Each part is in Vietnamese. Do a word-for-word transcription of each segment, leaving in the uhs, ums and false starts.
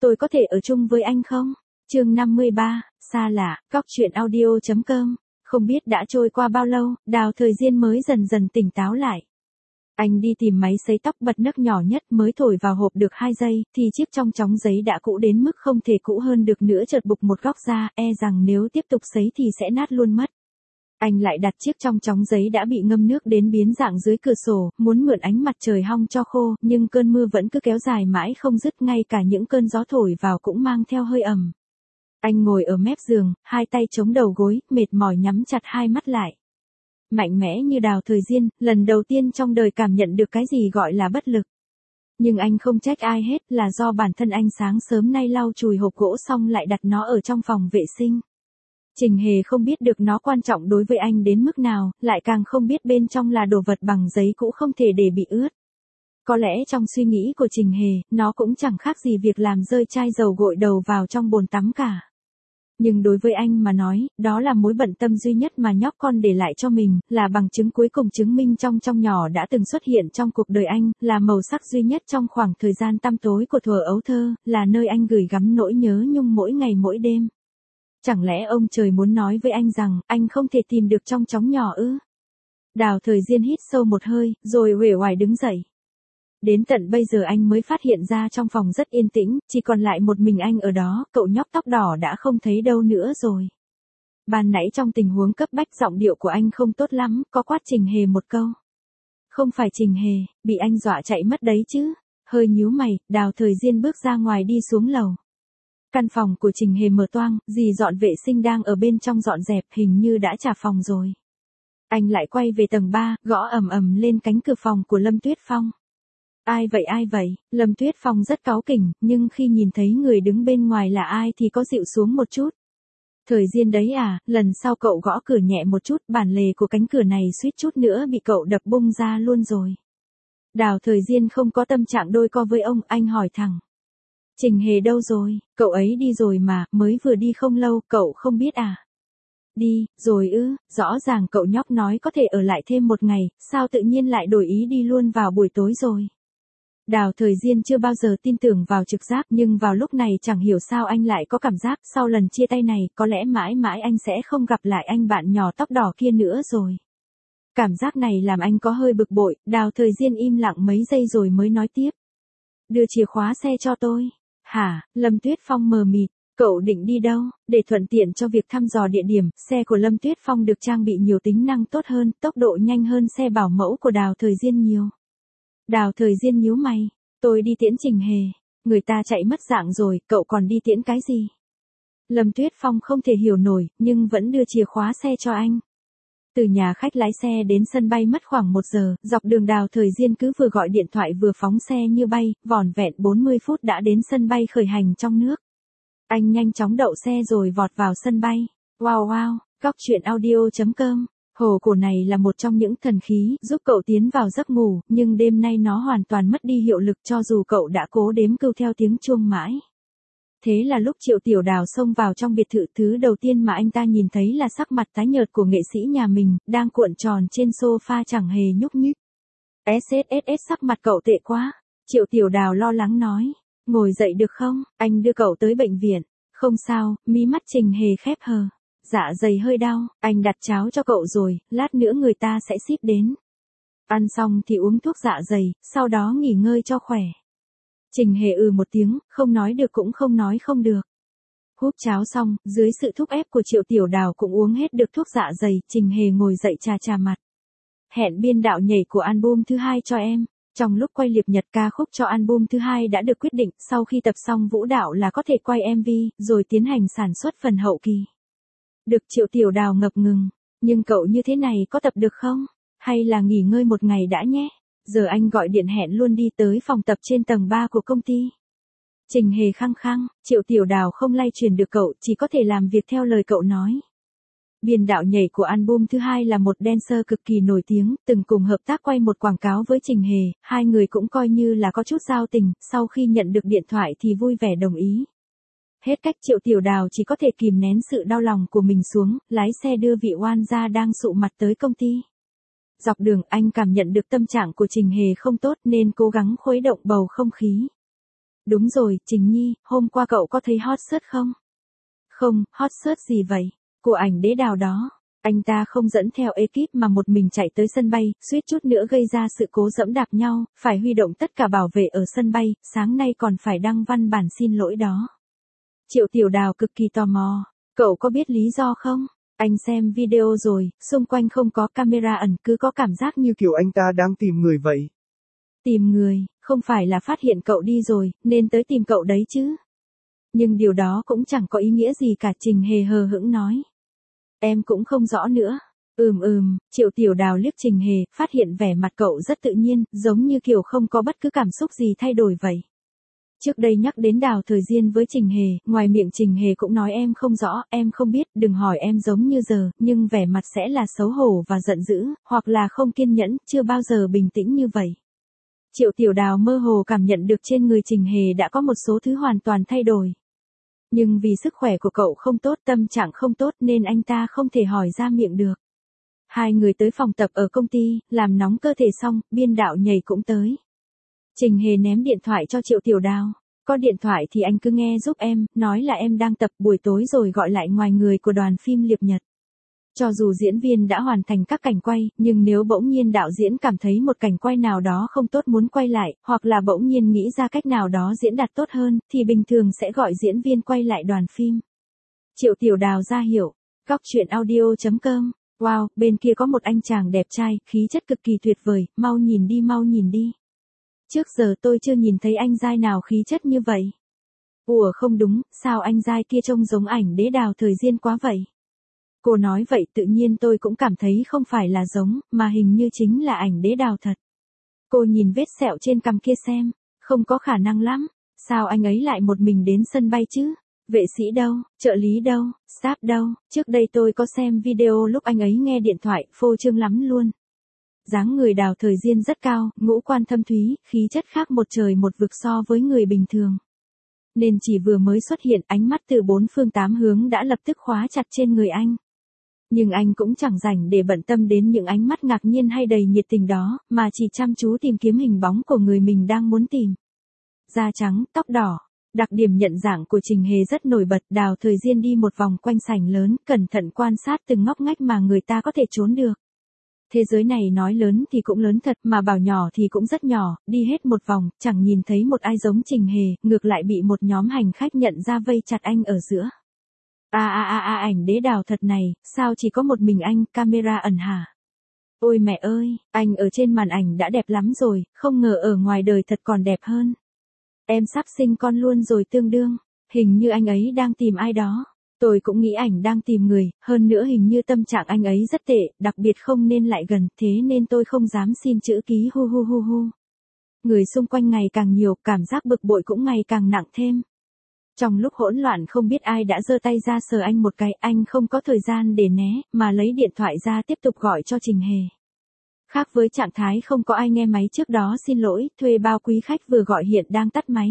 tôi có thể ở chung với anh không? Chương năm mươi ba, xa lạ, góc truyện audio chấm com. Không biết đã trôi qua bao lâu, Đào Thời Diên mới dần dần tỉnh táo lại. Anh đi tìm máy sấy tóc bật nấc nhỏ nhất mới thổi vào hộp được hai giây, thì chiếc trong chóng giấy đã cũ đến mức không thể cũ hơn được nữa chợt bục một góc ra, e rằng nếu tiếp tục sấy thì sẽ nát luôn mất. Anh lại đặt chiếc trong chóng giấy đã bị ngâm nước đến biến dạng dưới cửa sổ, muốn mượn ánh mặt trời hong cho khô, nhưng cơn mưa vẫn cứ kéo dài mãi không dứt, ngay cả những cơn gió thổi vào cũng mang theo hơi ẩm. Anh ngồi ở mép giường, hai tay chống đầu gối, mệt mỏi nhắm chặt hai mắt lại. Mạnh mẽ như Đào Thời Diên, lần đầu tiên trong đời cảm nhận được cái gì gọi là bất lực. Nhưng anh không trách ai hết, là do bản thân anh sáng sớm nay lau chùi hộp gỗ xong lại đặt nó ở trong phòng vệ sinh. Trình Hề không biết được nó quan trọng đối với anh đến mức nào, lại càng không biết bên trong là đồ vật bằng giấy cũ không thể để bị ướt. Có lẽ trong suy nghĩ của Trình Hề, nó cũng chẳng khác gì việc làm rơi chai dầu gội đầu vào trong bồn tắm cả. Nhưng đối với anh mà nói, đó là mối bận tâm duy nhất mà nhóc con để lại cho mình, là bằng chứng cuối cùng chứng minh trong trong nhỏ đã từng xuất hiện trong cuộc đời anh, là màu sắc duy nhất trong khoảng thời gian tăm tối của thuở ấu thơ, là nơi anh gửi gắm nỗi nhớ nhung mỗi ngày mỗi đêm. Chẳng lẽ ông trời muốn nói với anh rằng, anh không thể tìm được trong chóng nhỏ ư? Đào Thời Diên hít sâu một hơi, rồi uể oải đứng dậy. Đến tận bây giờ anh mới phát hiện ra trong phòng rất yên tĩnh, chỉ còn lại một mình anh ở đó, cậu nhóc tóc đỏ đã không thấy đâu nữa rồi. Ban nãy trong tình huống cấp bách giọng điệu của anh không tốt lắm, có quát Trình Hề một câu. Không phải Trình Hề, bị anh dọa chạy mất đấy chứ. Hơi nhíu mày, Đào Thời Diên bước ra ngoài đi xuống lầu. Căn phòng của Trình Hề mở toang, dì dọn vệ sinh đang ở bên trong dọn dẹp, hình như đã trả phòng rồi. Anh lại quay về tầng ba, gõ ầm ầm lên cánh cửa phòng của Lâm Tuyết Phong. Ai vậy ai vậy? Lâm Tuyết Phong rất cáu kỉnh, nhưng khi nhìn thấy người đứng bên ngoài là ai thì có dịu xuống một chút. Thời Diên đấy à, lần sau cậu gõ cửa nhẹ một chút, bản lề của cánh cửa này suýt chút nữa bị cậu đập bung ra luôn rồi. Đào Thời Diên không có tâm trạng đôi co với ông, anh hỏi thẳng. Trình Hề đâu rồi, cậu ấy đi rồi mà, mới vừa đi không lâu, cậu không biết à? Đi, rồi ư, rõ ràng cậu nhóc nói có thể ở lại thêm một ngày, sao tự nhiên lại đổi ý đi luôn vào buổi tối rồi? Đào Thời Diên chưa bao giờ tin tưởng vào trực giác, nhưng vào lúc này chẳng hiểu sao anh lại có cảm giác sau lần chia tay này, có lẽ mãi mãi anh sẽ không gặp lại anh bạn nhỏ tóc đỏ kia nữa rồi. Cảm giác này làm anh có hơi bực bội, Đào Thời Diên im lặng mấy giây rồi mới nói tiếp. Đưa chìa khóa xe cho tôi. Hả? Lâm Tuyết Phong mờ mịt. Cậu định đi đâu? Để thuận tiện cho việc thăm dò địa điểm, xe của Lâm Tuyết Phong được trang bị nhiều tính năng tốt hơn, tốc độ nhanh hơn xe bảo mẫu của Đào Thời Diên nhiều. Đào Thời Diên nhíu mày. Tôi đi tiễn Trình Hề. Người ta chạy mất dạng rồi, cậu còn đi tiễn cái gì? Lâm Tuyết Phong không thể hiểu nổi, nhưng vẫn đưa chìa khóa xe cho anh. Từ nhà khách lái xe đến sân bay mất khoảng một giờ, dọc đường Đào Thời Diên cứ vừa gọi điện thoại vừa phóng xe như bay, vỏn vẹn bốn mươi phút đã đến sân bay khởi hành trong nước. Anh nhanh chóng đậu xe rồi vọt vào sân bay. Wow wow, góc truyện audio chấm com. Hồ cổ này là một trong những thần khí giúp cậu tiến vào giấc ngủ, nhưng đêm nay nó hoàn toàn mất đi hiệu lực cho dù cậu đã cố đếm cưu theo tiếng chuông mãi. Thế là lúc Triệu Tiểu Đào xông vào trong biệt thự, thứ đầu tiên mà anh ta nhìn thấy là sắc mặt tái nhợt của nghệ sĩ nhà mình, đang cuộn tròn trên sofa chẳng hề nhúc nhích. ét ét ét ét sắc mặt cậu tệ quá. Triệu Tiểu Đào lo lắng nói. Ngồi dậy được không, anh đưa cậu tới bệnh viện. Không sao, mí mắt Trình Hề khép hờ. Dạ dày hơi đau, anh đặt cháo cho cậu rồi, lát nữa người ta sẽ ship đến. Ăn xong thì uống thuốc dạ dày, sau đó nghỉ ngơi cho khỏe. Trình Hề ừ một tiếng, không nói được cũng không nói không được. Húp cháo xong, dưới sự thúc ép của Triệu Tiểu Đào cũng uống hết được thuốc dạ dày, Trình Hề ngồi dậy chà chà mặt. Hẹn biên đạo nhảy của album thứ hai cho em. Trong lúc quay liệp nhật ca khúc cho album thứ hai đã được quyết định, sau khi tập xong vũ đạo là có thể quay em vê, rồi tiến hành sản xuất phần hậu kỳ. Được Triệu Tiểu Đào ngập ngừng. Nhưng cậu như thế này có tập được không? Hay là nghỉ ngơi một ngày đã nhé? Giờ anh gọi điện hẹn luôn đi tới phòng tập trên tầng ba của công ty. Trình Hề khăng khăng, Triệu Tiểu Đào không lay truyền được cậu, chỉ có thể làm việc theo lời cậu nói. Biên đạo nhảy của album thứ hai là một dancer cực kỳ nổi tiếng, từng cùng hợp tác quay một quảng cáo với Trình Hề, hai người cũng coi như là có chút giao tình, sau khi nhận được điện thoại thì vui vẻ đồng ý. Hết cách Triệu Tiểu Đào chỉ có thể kìm nén sự đau lòng của mình xuống, lái xe đưa vị oan gia đang sụ mặt tới công ty. Dọc đường anh cảm nhận được tâm trạng của Trình Hề không tốt nên cố gắng khuấy động bầu không khí. Đúng rồi, Trình Nhi, hôm qua cậu có thấy hot search không? Không, hot search gì vậy? Của ảnh đế đào đó. Anh ta không dẫn theo ekip mà một mình chạy tới sân bay, suýt chút nữa gây ra sự cố dẫm đạp nhau, phải huy động tất cả bảo vệ ở sân bay, sáng nay còn phải đăng văn bản xin lỗi đó. Triệu Tiểu Đào cực kỳ tò mò. Cậu có biết lý do không? Anh xem video rồi, xung quanh không có camera ẩn, cứ có cảm giác như kiểu anh ta đang tìm người vậy. Tìm người, không phải là phát hiện cậu đi rồi, nên tới tìm cậu đấy chứ. Nhưng điều đó cũng chẳng có ý nghĩa gì cả, Trình Hề hờ hững nói. Em cũng không rõ nữa. Ừm ừm, Triệu Tiểu Đào liếc Trình Hề, phát hiện vẻ mặt cậu rất tự nhiên, giống như kiểu không có bất cứ cảm xúc gì thay đổi vậy. Trước đây nhắc đến Đào Thời Diên với Trình Hề, ngoài miệng Trình Hề cũng nói em không rõ, em không biết, đừng hỏi em giống như giờ, nhưng vẻ mặt sẽ là xấu hổ và giận dữ, hoặc là không kiên nhẫn, chưa bao giờ bình tĩnh như vậy. Triệu Tiểu Đào mơ hồ cảm nhận được trên người Trình Hề đã có một số thứ hoàn toàn thay đổi. Nhưng vì sức khỏe của cậu không tốt, tâm trạng không tốt nên anh ta không thể hỏi ra miệng được. Hai người tới phòng tập ở công ty, làm nóng cơ thể xong, biên đạo nhảy cũng tới. Trình Hề ném điện thoại cho Triệu Tiểu Đào. Có điện thoại thì anh cứ nghe giúp em, nói là em đang tập buổi tối rồi gọi lại ngoài người của đoàn phim Liệp Nhật. Cho dù diễn viên đã hoàn thành các cảnh quay, nhưng nếu bỗng nhiên đạo diễn cảm thấy một cảnh quay nào đó không tốt muốn quay lại, hoặc là bỗng nhiên nghĩ ra cách nào đó diễn đạt tốt hơn, thì bình thường sẽ gọi diễn viên quay lại đoàn phim. Triệu Tiểu Đào ra hiệu. Góc truyện audio chấm com. Wow, bên kia có một anh chàng đẹp trai, khí chất cực kỳ tuyệt vời, mau nhìn đi mau nhìn đi. Trước giờ tôi chưa nhìn thấy anh giai nào khí chất như vậy. Ủa không đúng, sao anh giai kia trông giống ảnh đế Đào Thời Diên quá vậy? Cô nói vậy tự nhiên tôi cũng cảm thấy không phải là giống, mà hình như chính là ảnh đế Đào thật. Cô nhìn vết sẹo trên cằm kia xem, không có khả năng lắm. Sao anh ấy lại một mình đến sân bay chứ? Vệ sĩ đâu, trợ lý đâu, staff đâu? Trước đây tôi có xem video lúc anh ấy nghe điện thoại, phô trương lắm luôn. Dáng người Đào Thời Diên rất cao, ngũ quan thâm thúy, khí chất khác một trời một vực so với người bình thường. Nên chỉ vừa mới xuất hiện, ánh mắt từ bốn phương tám hướng đã lập tức khóa chặt trên người anh. Nhưng anh cũng chẳng rảnh để bận tâm đến những ánh mắt ngạc nhiên hay đầy nhiệt tình đó, mà chỉ chăm chú tìm kiếm hình bóng của người mình đang muốn tìm. Da trắng, tóc đỏ. Đặc điểm nhận dạng của Trình Hề rất nổi bật. Đào Thời Diên đi một vòng quanh sảnh lớn, cẩn thận quan sát từng ngóc ngách mà người ta có thể trốn được. Thế giới này nói lớn thì cũng lớn thật, mà bảo nhỏ thì cũng rất nhỏ, đi hết một vòng, chẳng nhìn thấy một ai giống Trình Hề, ngược lại bị một nhóm hành khách nhận ra vây chặt anh ở giữa. A a a a ảnh đế Đào thật này, sao chỉ có một mình anh, camera ẩn hả? Ôi mẹ ơi, anh ở trên màn ảnh đã đẹp lắm rồi, không ngờ ở ngoài đời thật còn đẹp hơn. Em sắp sinh con luôn rồi tương đương, hình như anh ấy đang tìm ai đó. Tôi cũng nghĩ ảnh đang tìm người, hơn nữa hình như tâm trạng anh ấy rất tệ, đặc biệt không nên lại gần, thế nên tôi không dám xin chữ ký hu hu hu hu. Người xung quanh ngày càng nhiều, cảm giác bực bội cũng ngày càng nặng thêm. Trong lúc hỗn loạn không biết ai đã giơ tay ra sờ anh một cái, anh không có thời gian để né, mà lấy điện thoại ra tiếp tục gọi cho Trình Hề. Khác với trạng thái không có ai nghe máy trước đó xin lỗi, thuê bao quý khách vừa gọi hiện đang tắt máy.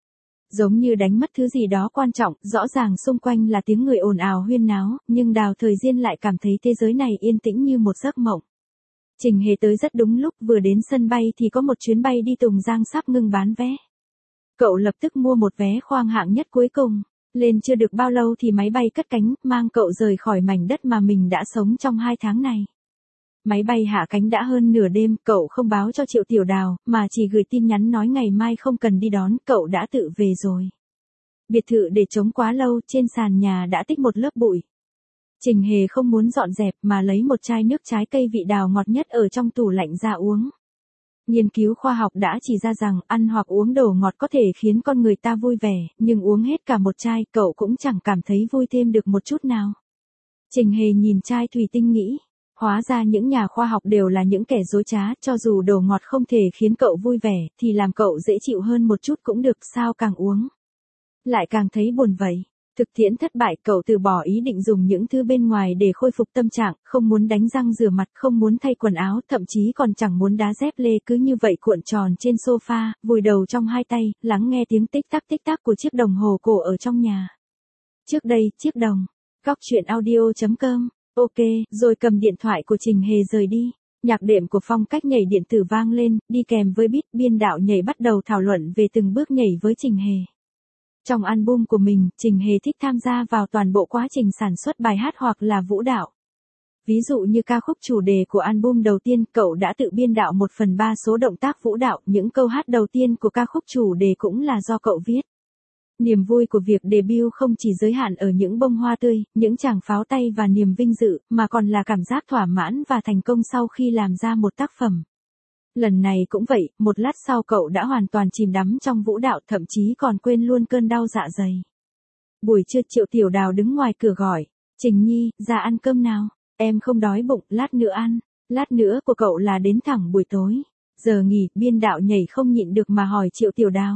Giống như đánh mất thứ gì đó quan trọng, rõ ràng xung quanh là tiếng người ồn ào huyên náo, nhưng Đào Thời Diên lại cảm thấy thế giới này yên tĩnh như một giấc mộng. Trình Hề tới rất đúng lúc, vừa đến sân bay thì có một chuyến bay đi Tùng Giang sắp ngưng bán vé. Cậu lập tức mua một vé khoang hạng nhất cuối cùng. Lên chưa được bao lâu thì máy bay cất cánh, mang cậu rời khỏi mảnh đất mà mình đã sống trong hai tháng này. Máy bay hạ cánh đã hơn nửa đêm, cậu không báo cho Triệu Tiểu Đào, mà chỉ gửi tin nhắn nói ngày mai không cần đi đón, cậu đã tự về rồi. Biệt thự để trống quá lâu, trên sàn nhà đã tích một lớp bụi. Trình Hề không muốn dọn dẹp mà lấy một chai nước trái cây vị đào ngọt nhất ở trong tủ lạnh ra uống. Nghiên cứu khoa học đã chỉ ra rằng ăn hoặc uống đồ ngọt có thể khiến con người ta vui vẻ, nhưng uống hết cả một chai cậu cũng chẳng cảm thấy vui thêm được một chút nào. Trình Hề nhìn chai thủy tinh nghĩ, hóa ra những nhà khoa học đều là những kẻ dối trá, cho dù đồ ngọt không thể khiến cậu vui vẻ, thì làm cậu dễ chịu hơn một chút cũng được, sao càng uống lại càng thấy buồn vậy. Thực tiễn thất bại, cậu từ bỏ ý định dùng những thứ bên ngoài để khôi phục tâm trạng, không muốn đánh răng rửa mặt, không muốn thay quần áo, thậm chí còn chẳng muốn đá dép lê, cứ như vậy cuộn tròn trên sofa, vùi đầu trong hai tay, lắng nghe tiếng tích tắc tích tắc của chiếc đồng hồ cổ ở trong nhà. Trước đây, chiếc đồng. Góc truyện audio chấm com. Ok, rồi cầm điện thoại của Trình Hề rời đi. Nhạc đệm của phong cách nhảy điện tử vang lên, đi kèm với beat, biên đạo nhảy bắt đầu thảo luận về từng bước nhảy với Trình Hề. Trong album của mình, Trình Hề thích tham gia vào toàn bộ quá trình sản xuất bài hát hoặc là vũ đạo. Ví dụ như ca khúc chủ đề của album đầu tiên, cậu đã tự biên đạo một phần ba số động tác vũ đạo, những câu hát đầu tiên của ca khúc chủ đề cũng là do cậu viết. Niềm vui của việc debut không chỉ giới hạn ở những bông hoa tươi, những tràng pháo tay và niềm vinh dự, mà còn là cảm giác thỏa mãn và thành công sau khi làm ra một tác phẩm. Lần này cũng vậy, một lát sau cậu đã hoàn toàn chìm đắm trong vũ đạo, thậm chí còn quên luôn cơn đau dạ dày. Buổi trưa Triệu Tiểu Đào đứng ngoài cửa gọi, Trình Nhi, ra ăn cơm nào, em không đói bụng, lát nữa ăn, lát nữa của cậu là đến thẳng buổi tối. Giờ nghỉ, biên đạo nhảy không nhịn được mà hỏi Triệu Tiểu Đào.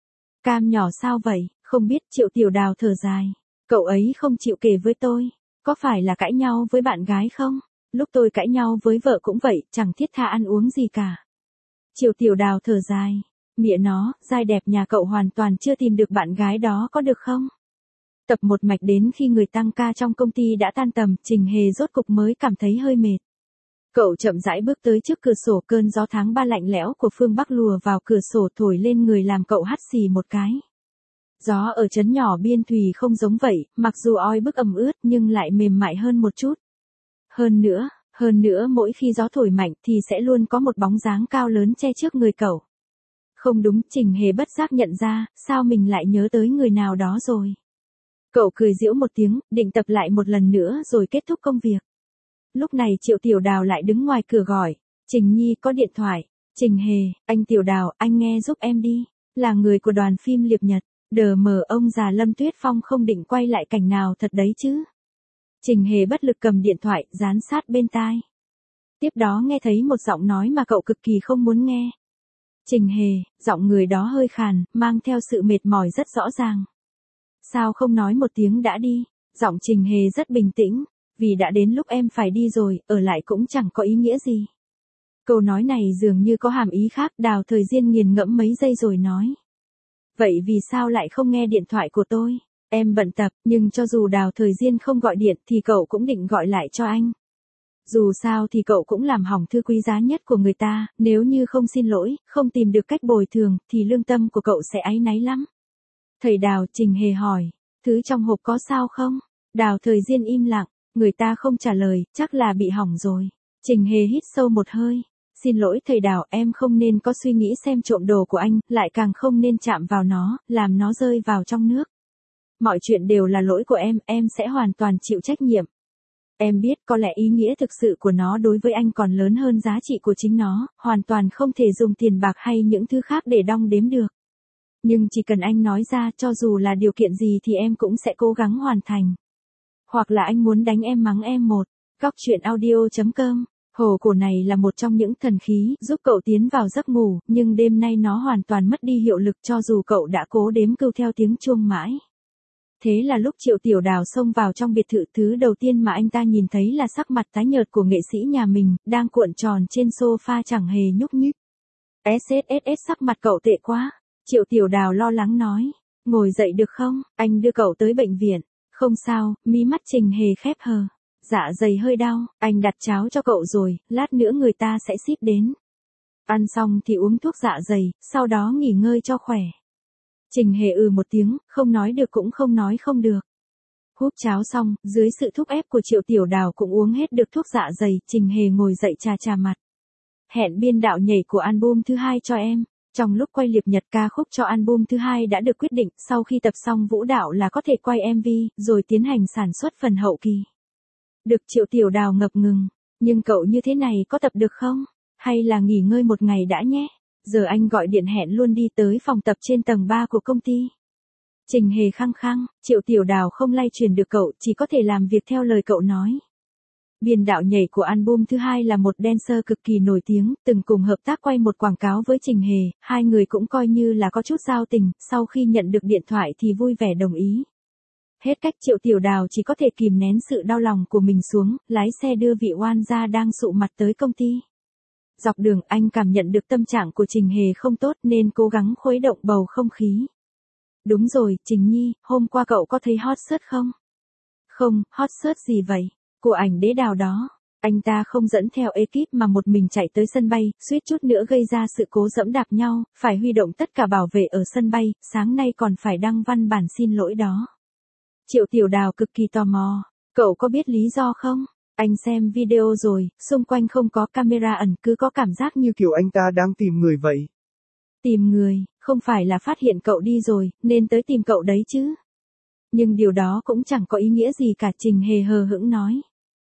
Cam nhỏ sao vậy, không biết. Triệu Tiểu Đào thở dài, cậu ấy không chịu kể với tôi, có phải là cãi nhau với bạn gái không? Lúc tôi cãi nhau với vợ cũng vậy, chẳng thiết tha ăn uống gì cả. Triệu Tiểu Đào thở dài, mẹ nó, giai đẹp nhà cậu hoàn toàn chưa tìm được bạn gái đó có được không? Tập một mạch đến khi người tăng ca trong công ty đã tan tầm, Trình Hề rốt cục mới cảm thấy hơi mệt. Cậu chậm rãi bước tới trước cửa sổ, cơn gió tháng ba lạnh lẽo của phương Bắc lùa vào cửa sổ thổi lên người làm cậu hắt xì một cái. Gió ở trấn nhỏ Biên Thùy không giống vậy, mặc dù oi bức ẩm ướt nhưng lại mềm mại hơn một chút. Hơn nữa, hơn nữa mỗi khi gió thổi mạnh thì sẽ luôn có một bóng dáng cao lớn che trước người cậu. Không đúng, Trình Hề bất giác nhận ra, sao mình lại nhớ tới người nào đó rồi. Cậu cười giễu một tiếng, định tập lại một lần nữa rồi kết thúc công việc. Lúc này Triệu Tiểu Đào lại đứng ngoài cửa gọi, Trình Nhi có điện thoại. Trình Hề, anh Tiểu Đào, anh nghe giúp em đi, là người của đoàn phim Liệp Nhật, đờ mờ ông già Lâm Tuyết Phong không định quay lại cảnh nào thật đấy chứ. Trình Hề bất lực cầm điện thoại, dán sát bên tai. Tiếp đó nghe thấy một giọng nói mà cậu cực kỳ không muốn nghe. Trình Hề, giọng người đó hơi khàn, mang theo sự mệt mỏi rất rõ ràng. Sao không nói một tiếng đã đi? Giọng Trình Hề rất bình tĩnh, vì đã đến lúc em phải đi rồi, ở lại cũng chẳng có ý nghĩa gì. Câu nói này dường như có hàm ý khác, Đào Thời Diên nghiền ngẫm mấy giây rồi nói. Vậy vì sao lại không nghe điện thoại của tôi? Em bận tập, nhưng cho dù Đào Thời Diên không gọi điện thì cậu cũng định gọi lại cho anh. Dù sao thì cậu cũng làm hỏng thư quý giá nhất của người ta, nếu như không xin lỗi, không tìm được cách bồi thường, thì lương tâm của cậu sẽ áy náy lắm. Thầy Đào, Trình Hề hỏi, thứ trong hộp có sao không? Đào Thời Diên im lặng, người ta không trả lời, chắc là bị hỏng rồi. Trình Hề hít sâu một hơi. Xin lỗi thầy Đào, em không nên có suy nghĩ xem trộm đồ của anh, lại càng không nên chạm vào nó, làm nó rơi vào trong nước. Mọi chuyện đều là lỗi của em, em sẽ hoàn toàn chịu trách nhiệm. Em biết có lẽ ý nghĩa thực sự của nó đối với anh còn lớn hơn giá trị của chính nó, hoàn toàn không thể dùng tiền bạc hay những thứ khác để đong đếm được. Nhưng chỉ cần anh nói ra, cho dù là điều kiện gì thì em cũng sẽ cố gắng hoàn thành. Hoặc là anh muốn đánh em mắng em một. Góc truyện audio chấm com. Hồ cổ này là một trong những thần khí giúp cậu tiến vào giấc ngủ, nhưng đêm nay nó hoàn toàn mất đi hiệu lực cho dù cậu đã cố đếm cưu theo tiếng chuông mãi. Thế là lúc Triệu Tiểu Đào xông vào trong biệt thự, thứ đầu tiên mà anh ta nhìn thấy là sắc mặt tái nhợt của nghệ sĩ nhà mình, đang cuộn tròn trên sofa chẳng hề nhúc nhích. ét ét ét ét sắc mặt cậu tệ quá. Triệu Tiểu Đào lo lắng nói, ngồi dậy được không, anh đưa cậu tới bệnh viện. Không sao, mí mắt Trình Hề khép hờ. Dạ dày hơi đau, anh đặt cháo cho cậu rồi, lát nữa người ta sẽ ship đến. Ăn xong thì uống thuốc dạ dày, sau đó nghỉ ngơi cho khỏe. Trình Hề ừ một tiếng, không nói được cũng không nói không được. Húp cháo xong, dưới sự thúc ép của Triệu Tiểu Đào cũng uống hết được thuốc dạ dày, Trình Hề ngồi dậy chà chà mặt. Hẹn biên đạo nhảy của album thứ hai cho em. Trong lúc quay Liệp Nhật, ca khúc cho album thứ hai đã được quyết định, sau khi tập xong vũ đạo là có thể quay em vê, rồi tiến hành sản xuất phần hậu kỳ. Được. Triệu Tiểu Đào ngập ngừng, nhưng cậu như thế này có tập được không? Hay là nghỉ ngơi một ngày đã nhé? Giờ anh gọi điện hẹn luôn đi tới phòng tập trên tầng ba của công ty. Trình Hề khăng khăng, Triệu Tiểu Đào không lay truyền được cậu, chỉ có thể làm việc theo lời cậu nói. Biên đạo nhảy của album thứ hai là một dancer cực kỳ nổi tiếng, từng cùng hợp tác quay một quảng cáo với Trình Hề, hai người cũng coi như là có chút giao tình, sau khi nhận được điện thoại thì vui vẻ đồng ý. Hết cách, Triệu Tiểu Đào chỉ có thể kìm nén sự đau lòng của mình xuống, lái xe đưa vị oan gia đang sụ mặt tới công ty. Dọc đường anh cảm nhận được tâm trạng của Trình Hề không tốt nên cố gắng khuấy động bầu không khí. Đúng rồi, Trình Nhi, hôm qua cậu có thấy hot search không? Không, hot search gì vậy? Của ảnh đế Đào đó. Anh ta không dẫn theo ekip mà một mình chạy tới sân bay, suýt chút nữa gây ra sự cố giẫm đạp nhau, phải huy động tất cả bảo vệ ở sân bay, sáng nay còn phải đăng văn bản xin lỗi đó. Triệu Tiểu Đào cực kỳ tò mò, cậu có biết lý do không? Anh xem video rồi, xung quanh không có camera ẩn, cứ có cảm giác như kiểu anh ta đang tìm người vậy. Tìm người, không phải là phát hiện cậu đi rồi, nên tới tìm cậu đấy chứ. Nhưng điều đó cũng chẳng có ý nghĩa gì cả, Trình Hề hờ hững nói.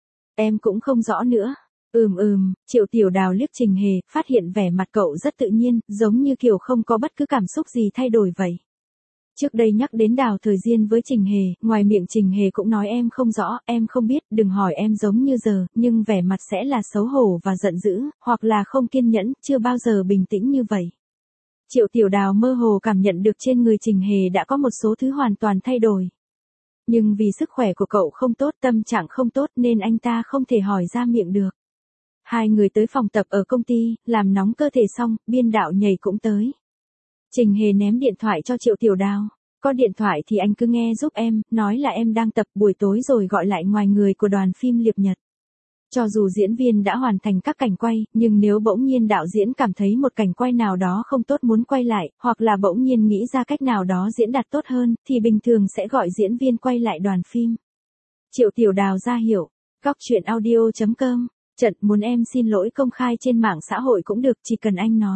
Em cũng không rõ nữa. Ừm ừm, Triệu Tiểu Đào liếc Trình Hề, phát hiện vẻ mặt cậu rất tự nhiên, giống như kiểu không có bất cứ cảm xúc gì thay đổi vậy. Trước đây nhắc đến Đào Thời Diên với Trình Hề, ngoài miệng Trình Hề cũng nói em không rõ, em không biết, đừng hỏi em giống như giờ, nhưng vẻ mặt sẽ là xấu hổ và giận dữ, hoặc là không kiên nhẫn, chưa bao giờ bình tĩnh như vậy. Triệu Tiểu Đào mơ hồ cảm nhận được trên người Trình Hề đã có một số thứ hoàn toàn thay đổi. Nhưng vì sức khỏe của cậu không tốt, tâm trạng không tốt nên anh ta không thể hỏi ra miệng được. Hai người tới phòng tập ở công ty, làm nóng cơ thể xong, biên đạo nhảy cũng tới. Trình Hề ném điện thoại cho Triệu Tiểu Đào. Có điện thoại thì anh cứ nghe giúp em, nói là em đang tập buổi tối rồi gọi lại ngoài người của đoàn phim Liệp Nhật. Cho dù diễn viên đã hoàn thành các cảnh quay, nhưng nếu bỗng nhiên đạo diễn cảm thấy một cảnh quay nào đó không tốt muốn quay lại, hoặc là bỗng nhiên nghĩ ra cách nào đó diễn đạt tốt hơn, thì bình thường sẽ gọi diễn viên quay lại đoàn phim. Triệu Tiểu Đào ra hiểu. Góc truyện audio chấm com. Trận muốn em xin lỗi công khai trên mạng xã hội cũng được, chỉ cần anh nói.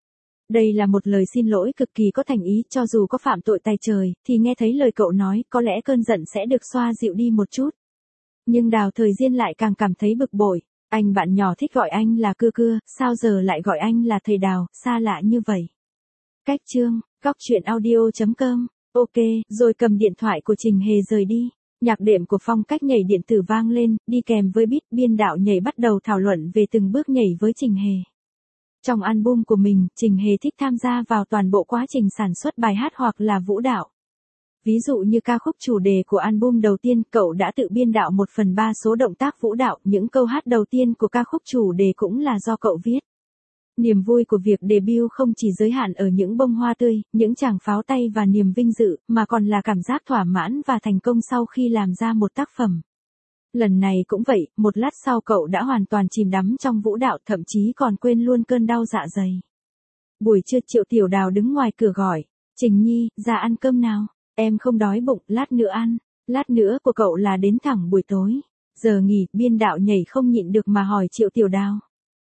Đây là một lời xin lỗi cực kỳ có thành ý, cho dù có phạm tội tày trời, thì nghe thấy lời cậu nói, có lẽ cơn giận sẽ được xoa dịu đi một chút. Nhưng Đào Thời Diên lại càng cảm thấy bực bội, anh bạn nhỏ thích gọi anh là cưa cưa, sao giờ lại gọi anh là thầy Đào, xa lạ như vậy. Cách chương, góc truyện audio chấm com, ok, rồi cầm điện thoại của Trình Hề rời đi. Nhạc đệm của phong cách nhảy điện tử vang lên, đi kèm với beat, biên đạo nhảy bắt đầu thảo luận về từng bước nhảy với Trình Hề. Trong album của mình, Trình Hề thích tham gia vào toàn bộ quá trình sản xuất bài hát hoặc là vũ đạo. Ví dụ như ca khúc chủ đề của album đầu tiên, cậu đã tự biên đạo một phần ba số động tác vũ đạo, những câu hát đầu tiên của ca khúc chủ đề cũng là do cậu viết. Niềm vui của việc debut không chỉ giới hạn ở những bông hoa tươi, những tràng pháo tay và niềm vinh dự, mà còn là cảm giác thỏa mãn và thành công sau khi làm ra một tác phẩm. Lần này cũng vậy, một lát sau cậu đã hoàn toàn chìm đắm trong vũ đạo, thậm chí còn quên luôn cơn đau dạ dày. Buổi trưa Triệu Tiểu Đào đứng ngoài cửa gọi, Trình Nhi, ra ăn cơm nào, em không đói bụng, lát nữa ăn, lát nữa của cậu là đến thẳng buổi tối. Giờ nghỉ, biên đạo nhảy không nhịn được mà hỏi Triệu Tiểu Đào.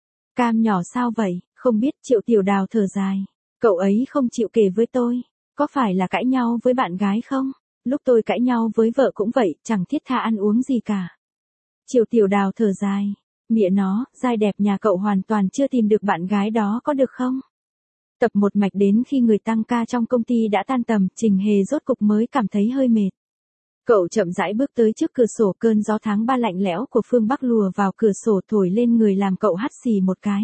Cam nhỏ sao vậy, không biết. Triệu Tiểu Đào thở dài, cậu ấy không chịu kể với tôi, có phải là cãi nhau với bạn gái không? Lúc tôi cãi nhau với vợ cũng vậy, chẳng thiết tha ăn uống gì cả. Triệu Tiểu Đào thở dài, mẹ nó, giai đẹp nhà cậu hoàn toàn chưa tìm được bạn gái đó có được không? Tập một mạch đến khi người tăng ca trong công ty đã tan tầm, Trình Hề rốt cục mới cảm thấy hơi mệt. Cậu chậm rãi bước tới trước cửa sổ, cơn gió tháng ba lạnh lẽo của phương Bắc lùa vào cửa sổ thổi lên người làm cậu hắt xì một cái.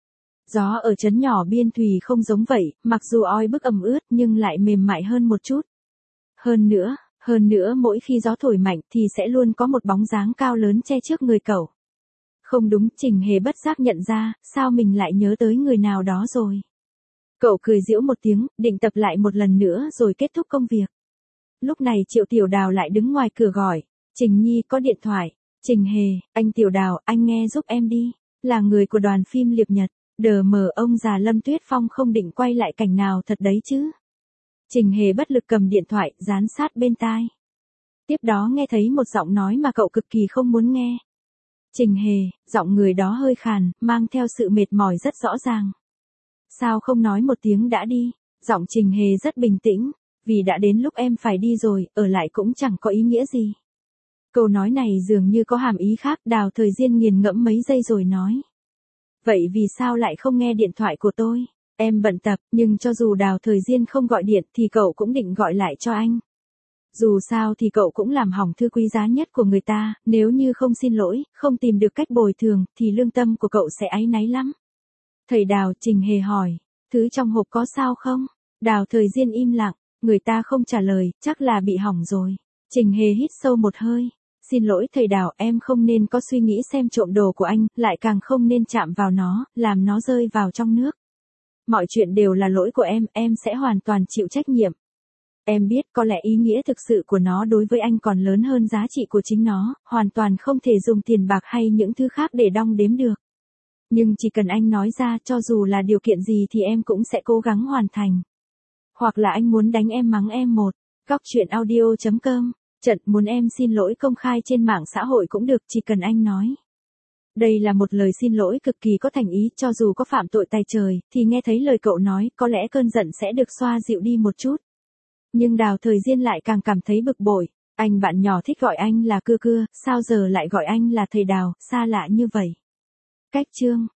Gió ở trấn nhỏ Biên Thùy không giống vậy, mặc dù oi bức ẩm ướt nhưng lại mềm mại hơn một chút. Hơn nữa, hơn nữa mỗi khi gió thổi mạnh thì sẽ luôn có một bóng dáng cao lớn che trước người cậu. Không đúng, Trình Hề bất giác nhận ra, sao mình lại nhớ tới người nào đó rồi. Cậu cười giễu một tiếng, định tập lại một lần nữa rồi kết thúc công việc. Lúc này Triệu Tiểu Đào lại đứng ngoài cửa gọi, Trình Nhi có điện thoại. Trình Hề, anh Tiểu Đào, anh nghe giúp em đi, là người của đoàn phim Liệp Nhật, đờ mờ ông già Lâm Tuyết Phong không định quay lại cảnh nào thật đấy chứ. Trình Hề bất lực cầm điện thoại, dán sát bên tai. Tiếp đó nghe thấy một giọng nói mà cậu cực kỳ không muốn nghe. Trình Hề, giọng người đó hơi khàn, mang theo sự mệt mỏi rất rõ ràng. Sao không nói một tiếng đã đi? Giọng Trình Hề rất bình tĩnh, vì đã đến lúc em phải đi rồi, ở lại cũng chẳng có ý nghĩa gì. Câu nói này dường như có hàm ý khác, Đào Thời Diên nghiền ngẫm mấy giây rồi nói. Vậy vì sao lại không nghe điện thoại của tôi? Em bận tập, nhưng cho dù Đào Thời Diên không gọi điện thì cậu cũng định gọi lại cho anh. Dù sao thì cậu cũng làm hỏng thư quý giá nhất của người ta, nếu như không xin lỗi, không tìm được cách bồi thường, thì lương tâm của cậu sẽ áy náy lắm. Thầy Đào, Trình Hề hỏi, thứ trong hộp có sao không? Đào Thời Diên im lặng, người ta không trả lời, chắc là bị hỏng rồi. Trình Hề hít sâu một hơi. Xin lỗi thầy Đào, em không nên có suy nghĩ xem trộm đồ của anh, lại càng không nên chạm vào nó, làm nó rơi vào trong nước. Mọi chuyện đều là lỗi của em, em sẽ hoàn toàn chịu trách nhiệm. Em biết có lẽ ý nghĩa thực sự của nó đối với anh còn lớn hơn giá trị của chính nó, hoàn toàn không thể dùng tiền bạc hay những thứ khác để đong đếm được. Nhưng chỉ cần anh nói ra, cho dù là điều kiện gì thì em cũng sẽ cố gắng hoàn thành. Hoặc là anh muốn đánh em mắng em một. Góc chuyện audio chấm com. Trận muốn em xin lỗi công khai trên mạng xã hội cũng được, chỉ cần anh nói. Đây là một lời xin lỗi cực kỳ có thành ý, cho dù có phạm tội tày trời, thì nghe thấy lời cậu nói, có lẽ cơn giận sẽ được xoa dịu đi một chút. Nhưng Đào Thời Diên lại càng cảm thấy bực bội. Anh bạn nhỏ thích gọi anh là cưa cưa, sao giờ lại gọi anh là thầy Đào, xa lạ như vậy. Cách chương